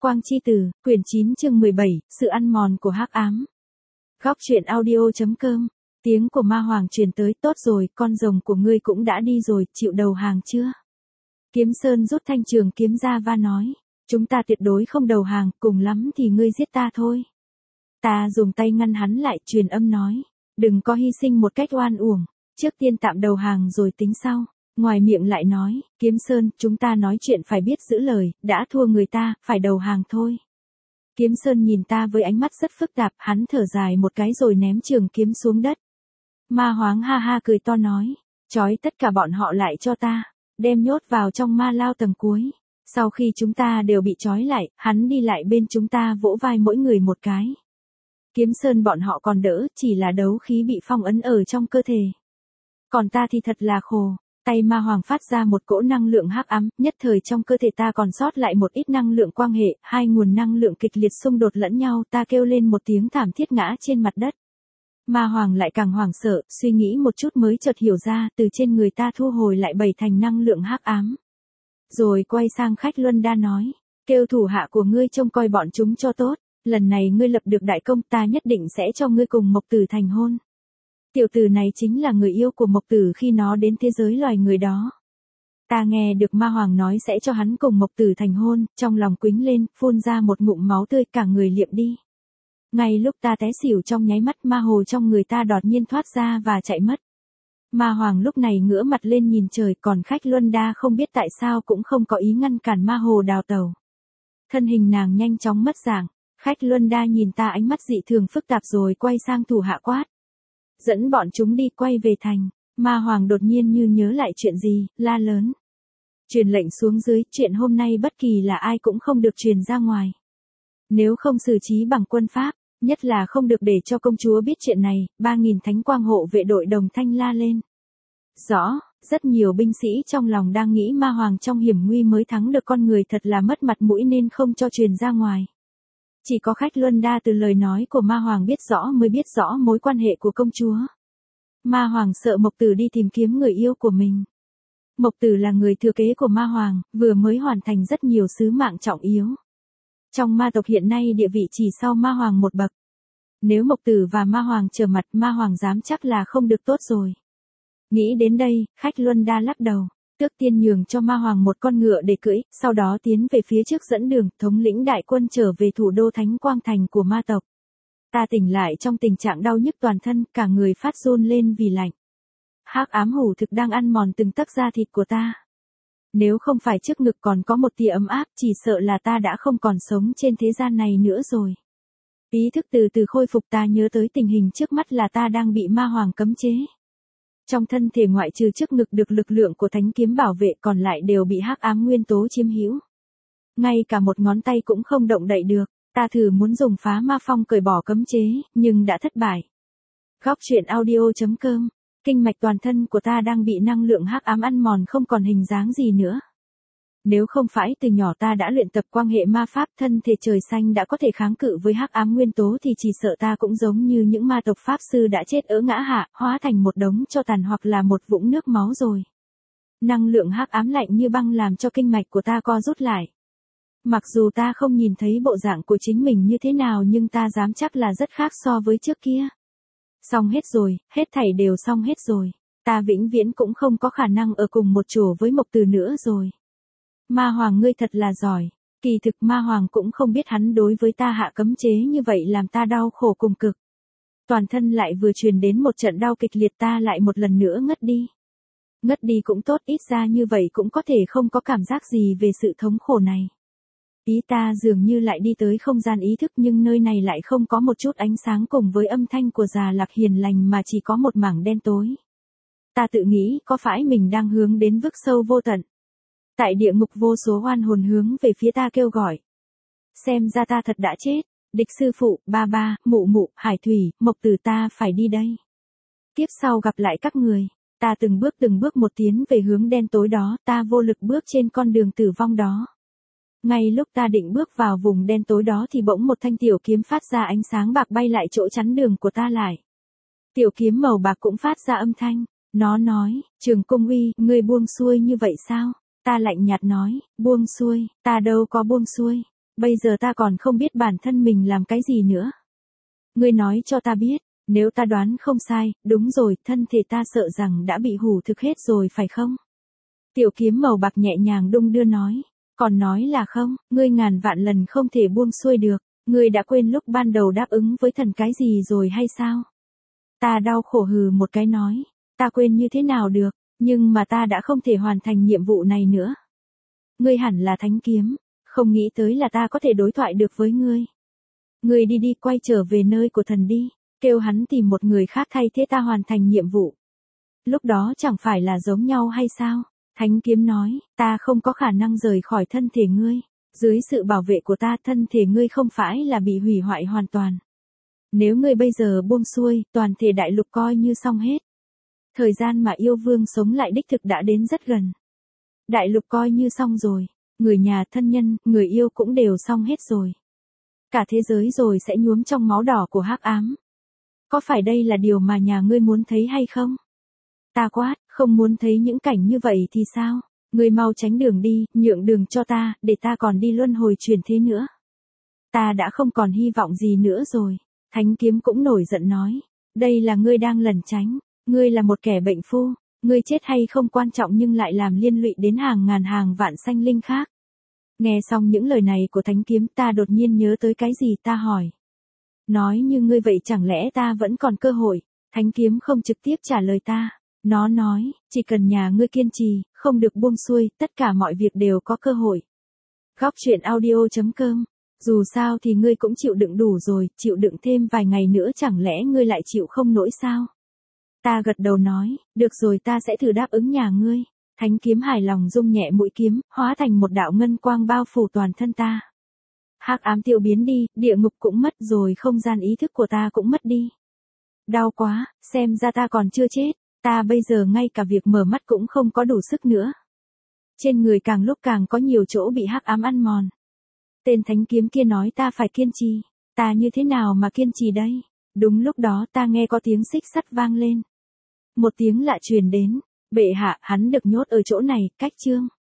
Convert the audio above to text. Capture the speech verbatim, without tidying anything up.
Quang chi tử, quyển chín chương mười bảy, sự ăn mòn của hắc ám. Góc truyện audio.com, tiếng của ma hoàng truyền tới, tốt rồi, con rồng của ngươi cũng đã đi rồi, chịu đầu hàng chưa? Kiếm Sơn rút thanh trường kiếm ra và nói, chúng ta tuyệt đối không đầu hàng, cùng lắm thì ngươi giết ta thôi. Ta dùng tay ngăn hắn lại, truyền âm nói, đừng có hy sinh một cách oan uổng, trước tiên tạm đầu hàng rồi tính sau. Ngoài miệng lại nói, Kiếm Sơn, chúng ta nói chuyện phải biết giữ lời, đã thua người ta, phải đầu hàng thôi. Kiếm Sơn nhìn ta với ánh mắt rất phức tạp, hắn thở dài một cái rồi ném trường kiếm xuống đất. Ma Hoáng ha ha cười to nói, trói tất cả bọn họ lại cho ta, đem nhốt vào trong ma lao tầng cuối. Sau khi chúng ta đều bị trói lại, hắn đi lại bên chúng ta vỗ vai mỗi người một cái. Kiếm Sơn bọn họ còn đỡ, chỉ là đấu khí bị phong ấn ở trong cơ thể. Còn ta thì thật là khổ. Tay ma hoàng phát ra một cỗ năng lượng hắc ám, nhất thời trong cơ thể ta còn sót lại một ít năng lượng quang hệ, hai nguồn năng lượng kịch liệt xung đột lẫn nhau, ta kêu lên một tiếng thảm thiết ngã trên mặt đất. Ma hoàng lại càng hoảng sợ, suy nghĩ một chút mới chợt hiểu ra, từ trên người ta thu hồi lại bảy thành năng lượng hắc ám. Rồi quay sang Khách Luân Đa nói, kêu thủ hạ của ngươi trông coi bọn chúng cho tốt, lần này ngươi lập được đại công, ta nhất định sẽ cho ngươi cùng Mộc Tử thành hôn. Tiểu tử này chính là người yêu của Mộc Tử khi nó đến thế giới loài người đó. Ta nghe được ma hoàng nói sẽ cho hắn cùng Mộc Tử thành hôn, trong lòng quĩnh lên, phun ra một ngụm máu tươi, cả người liệm đi. Ngay lúc ta té xỉu trong nháy mắt, ma hồ trong người ta đột nhiên thoát ra và chạy mất. Ma hoàng lúc này ngửa mặt lên nhìn trời, còn Khách Luân Đa không biết tại sao cũng không có ý ngăn cản ma hồ đào tẩu. Thân hình nàng nhanh chóng mất dạng, Khách Luân Đa nhìn ta ánh mắt dị thường phức tạp rồi quay sang thủ hạ quát. Dẫn bọn chúng đi, quay về thành. Ma hoàng đột nhiên như nhớ lại chuyện gì, la lớn. Truyền lệnh xuống dưới, chuyện hôm nay bất kỳ là ai cũng không được truyền ra ngoài. Nếu không xử trí bằng quân pháp, nhất là không được để cho công chúa biết chuyện này, ba nghìn thánh quang hộ vệ đội đồng thanh la lên. Rõ, rất nhiều binh sĩ trong lòng đang nghĩ ma hoàng trong hiểm nguy mới thắng được con người thật là mất mặt mũi nên không cho truyền ra ngoài. Chỉ có Khách Luân Đa từ lời nói của ma hoàng biết rõ mới biết rõ mối quan hệ của công chúa. Ma hoàng sợ Mộc Tử đi tìm kiếm người yêu của mình. Mộc Tử là người thừa kế của ma hoàng, vừa mới hoàn thành rất nhiều sứ mạng trọng yếu. Trong ma tộc hiện nay địa vị chỉ sau ma hoàng một bậc. Nếu Mộc Tử và ma hoàng trở mặt, ma hoàng dám chắc là không được tốt rồi. Nghĩ đến đây, Khách Luân Đa lắc đầu. Tước tiên nhường cho ma hoàng một con ngựa để cưỡi, sau đó tiến về phía trước dẫn đường, thống lĩnh đại quân trở về thủ đô Thánh Quang Thành của ma tộc. Ta tỉnh lại trong tình trạng đau nhức toàn thân, cả người phát run lên vì lạnh. Hắc ám hủ thực đang ăn mòn từng tấc da thịt của ta. Nếu không phải trước ngực còn có một tia ấm áp, chỉ sợ là ta đã không còn sống trên thế gian này nữa rồi. Ý thức từ từ khôi phục, ta nhớ tới tình hình trước mắt là ta đang bị ma hoàng cấm chế. Trong thân thể ngoại trừ trước ngực được lực lượng của thánh kiếm bảo vệ, còn lại đều bị hắc ám nguyên tố chiếm hữu. Ngay cả một ngón tay cũng không động đậy được, ta thử muốn dùng phá ma phong cởi bỏ cấm chế, nhưng đã thất bại. Góc truyện audio.com, kinh mạch toàn thân của ta đang bị năng lượng hắc ám ăn mòn không còn hình dáng gì nữa. Nếu không phải từ nhỏ ta đã luyện tập quang hệ ma pháp, thân thể trời xanh đã có thể kháng cự với hắc ám nguyên tố thì chỉ sợ ta cũng giống như những ma tộc pháp sư đã chết ớ ngã hạ, hóa thành một đống tro tàn hoặc là một vũng nước máu rồi. Năng lượng hắc ám lạnh như băng làm cho kinh mạch của ta co rút lại. Mặc dù ta không nhìn thấy bộ dạng của chính mình như thế nào nhưng ta dám chắc là rất khác so với trước kia. Xong hết rồi, hết thảy đều xong hết rồi. Ta vĩnh viễn cũng không có khả năng ở cùng một chỗ với Mộc Tử nữa rồi. Ma hoàng ngươi thật là giỏi, kỳ thực ma hoàng cũng không biết hắn đối với ta hạ cấm chế như vậy làm ta đau khổ cùng cực. Toàn thân lại vừa truyền đến một trận đau kịch liệt, ta lại một lần nữa ngất đi. Ngất đi cũng tốt, ít ra như vậy cũng có thể không có cảm giác gì về sự thống khổ này. Ý ta dường như lại đi tới không gian ý thức nhưng nơi này lại không có một chút ánh sáng cùng với âm thanh của Già Lạc hiền lành mà chỉ có một mảng đen tối. Ta tự nghĩ có phải mình đang hướng đến vực sâu vô tận. Tại địa ngục vô số oan hồn hướng về phía ta kêu gọi. Xem ra ta thật đã chết, địch sư phụ, ba ba, mụ mụ, Hải Thủy, Mộc Tử, ta phải đi đây. Tiếp sau gặp lại các người, ta từng bước từng bước một tiến về hướng đen tối đó, ta vô lực bước trên con đường tử vong đó. Ngay lúc ta định bước vào vùng đen tối đó thì bỗng một thanh tiểu kiếm phát ra ánh sáng bạc bay lại chỗ chắn đường của ta lại. Tiểu kiếm màu bạc cũng phát ra âm thanh, nó nói, Trường Cung Uy, ngươi buông xuôi như vậy sao? Ta lạnh nhạt nói, buông xuôi, ta đâu có buông xuôi. Bây giờ ta còn không biết bản thân mình làm cái gì nữa. Ngươi nói cho ta biết, nếu ta đoán không sai, đúng rồi, thân thể ta sợ rằng đã bị hủ thực hết rồi phải không? Tiểu kiếm màu bạc nhẹ nhàng đung đưa nói. Còn nói là không, ngươi ngàn vạn lần không thể buông xuôi được. Ngươi đã quên lúc ban đầu đáp ứng với thần cái gì rồi hay sao? Ta đau khổ hừ một cái nói. Ta quên như thế nào được, nhưng mà ta đã không thể hoàn thành nhiệm vụ này nữa. Ngươi hẳn là thánh kiếm, không nghĩ tới là ta có thể đối thoại được với ngươi. Ngươi đi đi quay trở về nơi của thần đi, kêu hắn tìm một người khác thay thế ta hoàn thành nhiệm vụ. Lúc đó chẳng phải là giống nhau hay sao? Thánh kiếm nói, ta không có khả năng rời khỏi thân thể ngươi. Dưới sự bảo vệ của ta, thân thể ngươi không phải là bị hủy hoại hoàn toàn. Nếu ngươi bây giờ buông xuôi, toàn thể đại lục coi như xong hết. Thời gian mà yêu vương sống lại đích thực đã đến rất gần. Đại lục coi như xong rồi, người nhà thân nhân, người yêu cũng đều xong hết rồi. Cả thế giới rồi sẽ nhuốm trong máu đỏ của hắc ám. Có phải đây là điều mà nhà ngươi muốn thấy hay không? Ta quát, không muốn thấy những cảnh như vậy thì sao? Ngươi mau tránh đường đi, nhượng đường cho ta, để ta còn đi luân hồi chuyển thế nữa. Ta đã không còn hy vọng gì nữa rồi. Thánh kiếm cũng nổi giận nói. Đây là ngươi đang lẩn tránh. Ngươi là một kẻ bệnh phu. Ngươi chết hay không quan trọng nhưng lại làm liên lụy đến hàng ngàn hàng vạn sanh linh khác. Nghe xong những lời này của thánh kiếm, ta đột nhiên nhớ tới cái gì, ta hỏi. Nói như ngươi vậy chẳng lẽ ta vẫn còn cơ hội? Thánh kiếm không trực tiếp trả lời ta. Nó nói, chỉ cần nhà ngươi kiên trì, không được buông xuôi, tất cả mọi việc đều có cơ hội. Góc truyện audio chấm com. Dù sao thì ngươi cũng chịu đựng đủ rồi, chịu đựng thêm vài ngày nữa chẳng lẽ ngươi lại chịu không nổi sao? Ta gật đầu nói, được rồi, ta sẽ thử đáp ứng nhà ngươi. Thánh kiếm hài lòng rung nhẹ mũi kiếm, hóa thành một đạo ngân quang bao phủ toàn thân ta. Hắc ám tiêu biến đi, địa ngục cũng mất rồi, không gian ý thức của ta cũng mất đi. Đau quá, xem ra ta còn chưa chết. Ta bây giờ ngay cả việc mở mắt cũng không có đủ sức nữa. Trên người càng lúc càng có nhiều chỗ bị hắc ám ăn mòn. Tên thánh kiếm kia nói ta phải kiên trì. Ta như thế nào mà kiên trì đây? Đúng lúc đó ta nghe có tiếng xích sắt vang lên. Một tiếng lạ truyền đến. Bệ hạ, hắn được nhốt ở chỗ này, cách chương.